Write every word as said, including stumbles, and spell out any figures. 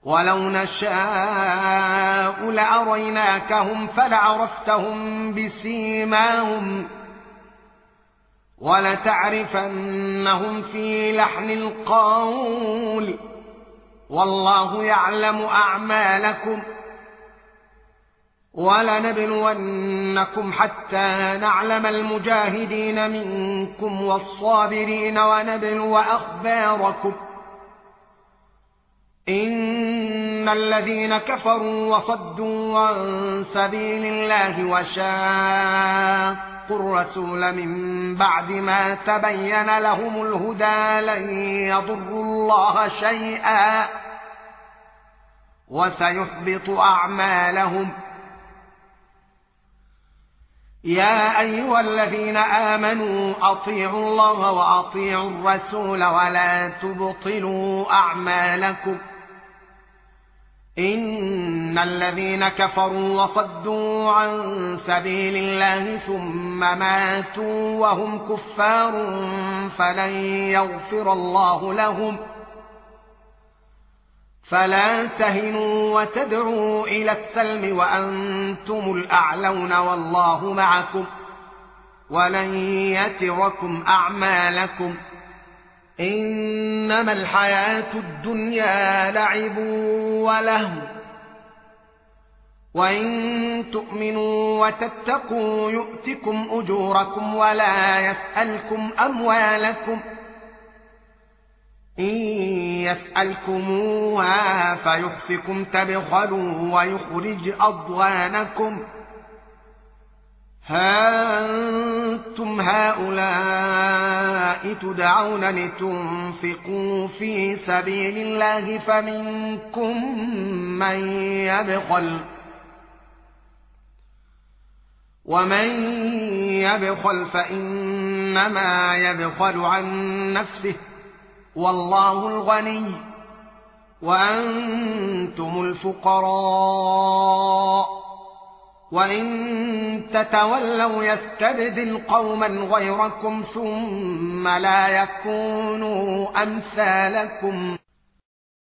ولو نشاء لأريناكهم فلعرفتهم بسيماهم ولتعرفنهم في لحن القول والله يعلم أعمالكم ولنبلونكم حتى نعلم المجاهدين منكم والصابرين ونبلو أخباركم إن الذين كفروا وصدوا عن سبيل الله وشاقوا الرسول من بعد ما تبين لهم الهدى لن يضروا الله شيئا وسيحبط أعمالهم يا أيها الذين آمنوا أطيعوا الله وأطيعوا الرسول ولا تبطلوا أعمالكم إن الذين كفروا وصدوا عن سبيل الله ثم ماتوا وهم كفار فلن يغفر الله لهم فلا تهنوا وتدعوا إلى السلم وأنتم الأعلون والله معكم ولن يتركم أعمالكم إنما الحياة الدنيا لعب ولهو وإن تؤمنوا وتتقوا يؤتكم أجوركم ولا يسألكم أموالكم إن يسألكموها فيحفكم تبخلوا ويخرج أضغانكم ها أنتم هؤلاء تدعون لتنفقوا في سبيل الله فمنكم من يبخل ومن يبخل فإنما يبخل عن نفسه والله الغني وأنتم الفقراء وإن تتولوا يستبدل قوما غيركم ثم لا يكونوا أمثالكم